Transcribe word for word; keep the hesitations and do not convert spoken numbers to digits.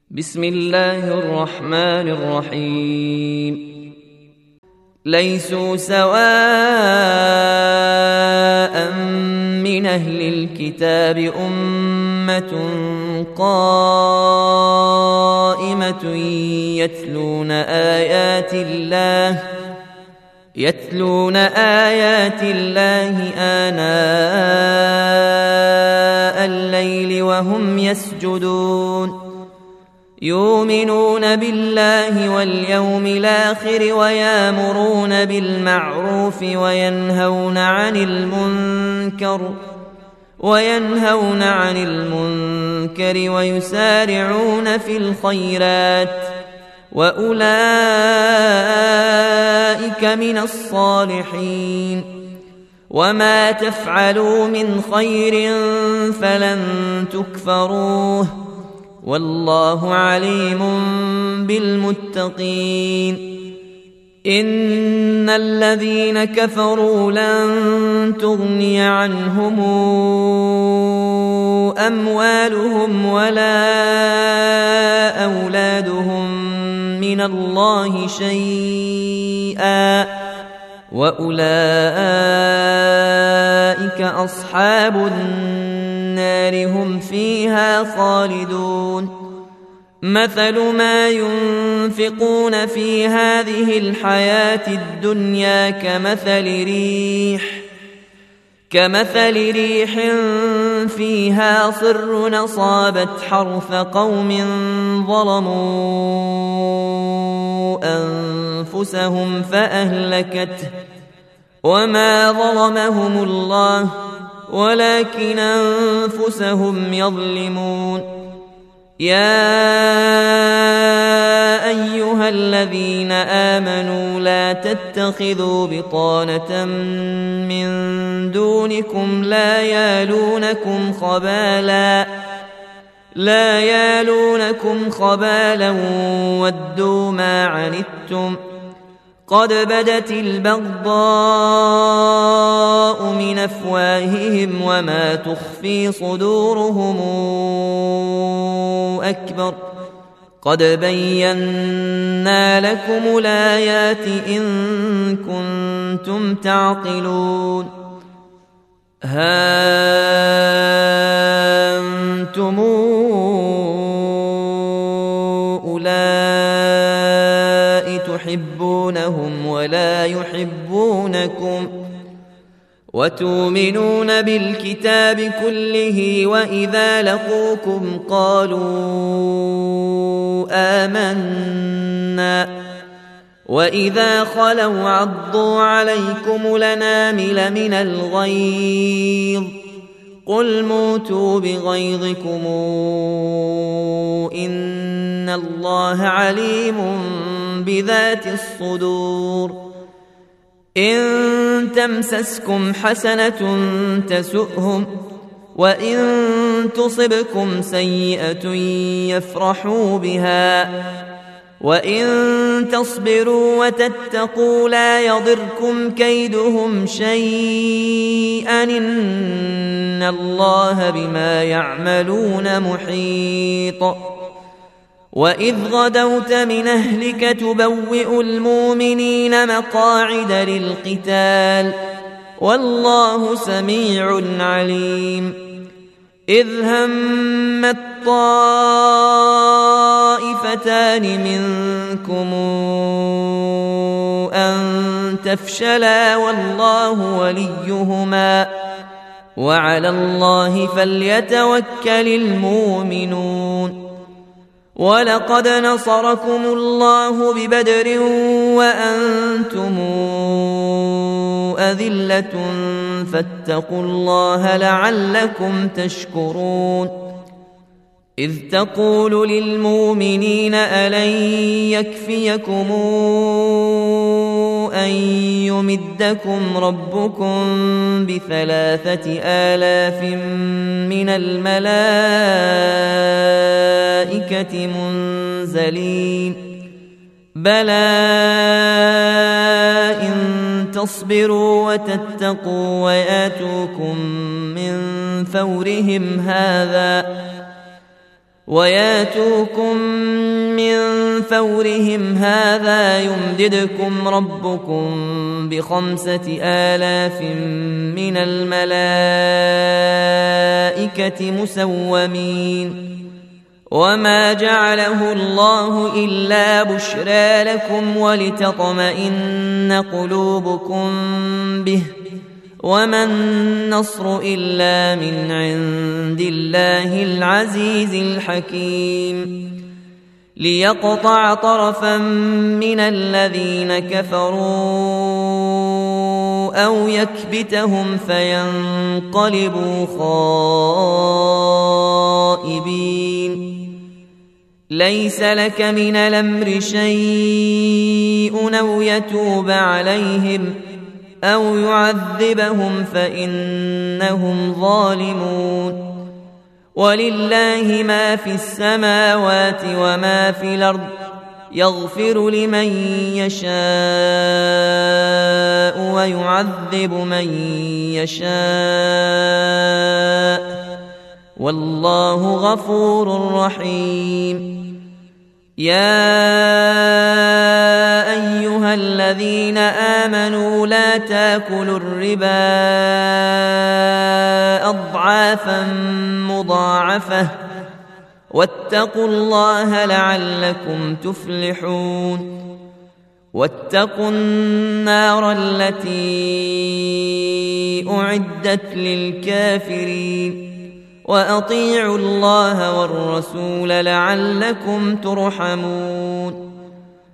بسم الله الرحمن الرحيم. ليسوا سواء من أهل الكتاب أمة قائمة يتلون آيات الله يتلون آيات الله آناء الليل وهم يسجدون يؤمنون بالله واليوم الآخر ويأمرون بالمعروف وينهون عن المنكر وينهون عن المنكر ويسارعون في الخيرات وأولئك من الصالحين. وما تفعلوا من خير فلن تكفروه والله عليم بالمتقين. إن الذين كفروا لن تغني عنهم أموالهم ولا أولادهم من الله شيئا وأولئك أصحاب النار هم فيها خالدون. مثل ما ينفقون في هذه الحياة الدنيا كمثل ريح كمثل ريح فيها صر أصابت حرث قوم ظلموا أنفسهم فأهلكته وما ظلمهم الله ولكن أنفسهم يظلمون. يا أيها الذين آمنوا لا تتخذوا بطانة من دونكم لا يالونكم خبالا لا يالونكم خبالا ودوا ما عنتم قد بدت البغضاء من أفواههم وما تخفي صدورهم أكبر قد بينا لكم الآيات إن كنتم تعقلون. ها أنتم أولئك تحبونهم ولا يحبونكم وتؤمنون بالكتاب كله وإذا لقوكم قالوا آمنا وإذا خلوا عضوا عليكم الأنامل من الغيظ قل موتوا بغيظكم إن الله عليم بذات الصدور. إن تمسسكم حسنة تسؤهم وإن تصبكم سيئة يفرحوا بها وإن تصبروا وتتقوا لا يضركم كيدهم شيئا إن الله بما يعملون محيط. وإذ غدوت من أهلك تبوئ المؤمنين مقاعد للقتال والله سميع عليم. إذ همت طائفتان منكم أن تفشلا والله وليهما وعلى الله فليتوكل المؤمنون. ولقد نصركم الله ببدر وأنتم أذلة فاتقوا الله لعلكم تشكرون. إذ تقول للمؤمنين ألن يكفيكم أن يمدكم ربكم بثلاثة آلاف من الملائكة منزلين بلى إن تصبروا وتتقوا وياتوكم من فورهم هذا وياتوكم من فورهم هذا يمددكم ربكم بخمسة آلاف من الملائكة مسومين وما جعله الله إلا بشرى لكم ولتطمئن قلوبكم به وما النصر إلا من عند الله العزيز الحكيم ليقطع طرفا من الذين كفروا أو يكبتهم فينقلبوا خائبين ليس لك من الأمر شيء أو يتوب عليهم أو يعذبهم فإنهم ظالمون ولله ما في السماوات وما في الأرض يغفر لمن يشاء ويعذب من يشاء والله غفور رحيم يا أيها الذين آمنوا لا تاكلوا الربا أضعافا مضاعفة واتقوا الله لعلكم تفلحون واتقوا النار التي أعدت للكافرين وأطيعوا الله والرسول لعلكم ترحمون